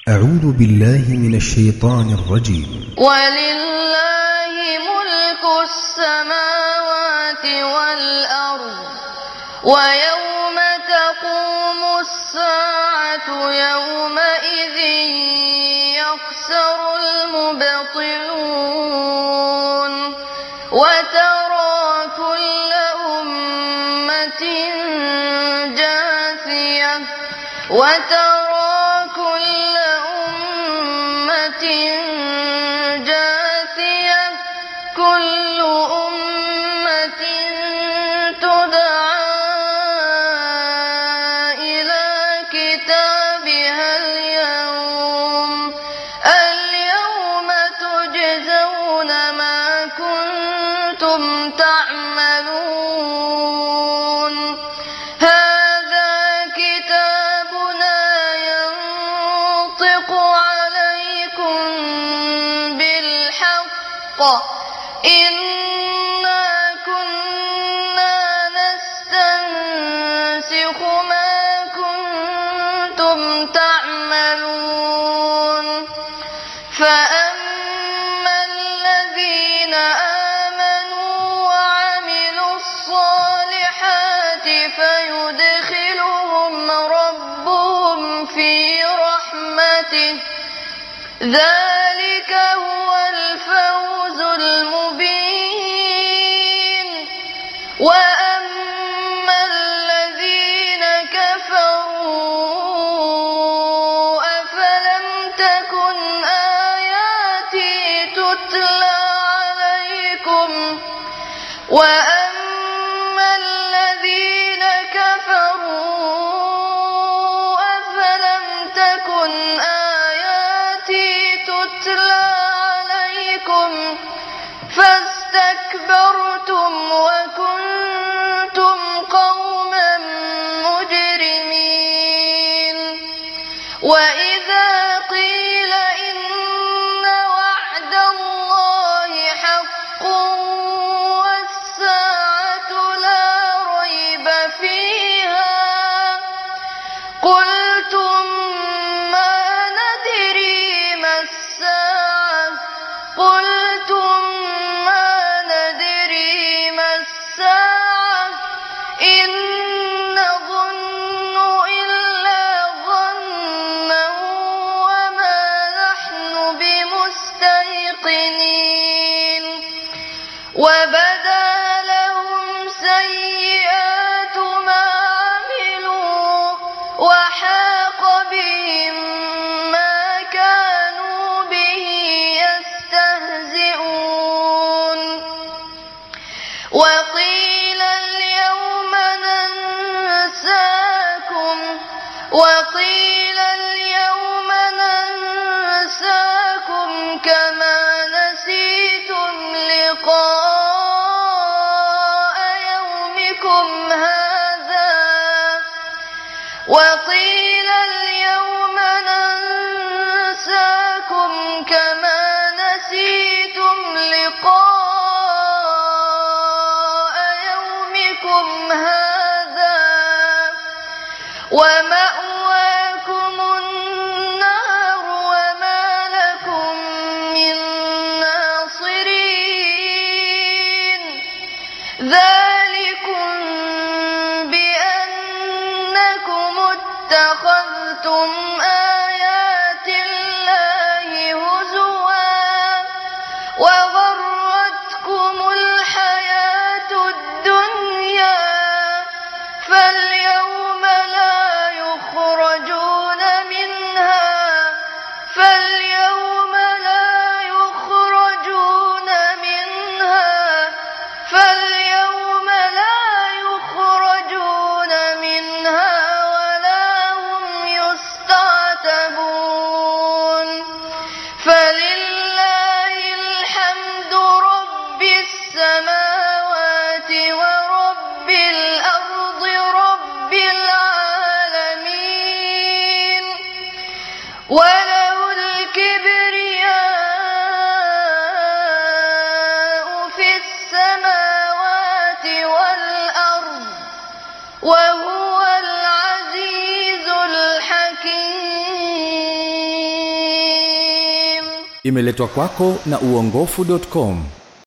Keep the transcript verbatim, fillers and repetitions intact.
أعوذ بالله من الشيطان الرجيم. ولله ملك السماوات والأرض ويوم تقوم الساعة يومئذ يخسر المبطلون وترى كل أمة جاثية وترى كل أمة جاثية كل أمة تدعى إلى كتابها اليوم اليوم تجزون ما كنتم تعملون هذا كتابنا ينطق عليكم بالحق إنا كنا نستنسخ ما كنتم تعملون فأما الذين آمنوا وعملوا الصالحات فيدخلهم ربهم في رحمته ذلك هو الفوز المبين وأما الذين كفروا أفلم تكن آياتي تتلى عليكم وأما الذين كفروا أفلم تكن آياتي تتلى عليكم فاستكبرتم وكنتم قوما مجرمين وإذا قيل إن وعد الله حق والساعة لا ريب فيها قلتم ما ندري ما الساعة قلتم ما ندري ما الساعة إن نظن إلا ظنا وما نحن بمستيقنين وبدا لهم سيئات ما عملوا وحاق بهم ما كانوا به يستهزئون وقيل اليوم ننساكم وقيل اليوم ننساكم كما نسيتم لقاء يومكم هذا وقيل اليوم ننساكم كما نسيتم لقاء يومكم هذا ومأواكم النار وما لكم من ناصرين ذلكم بأنكم اتخذتم آيات الله هزوا وغرتكم الحياة الدنيا فاليوم لا يخرجون منها فاليوم لا يخرجون منها فاليوم لا يخرجون منها ولا هم يستعتبون فلله الحمد رب السماوات ورب الأرض رب العالمين وله الكبرياء في السماوات والأرض وهو العزيز الحكيم. Imeletwa kwako na uongofu dot com.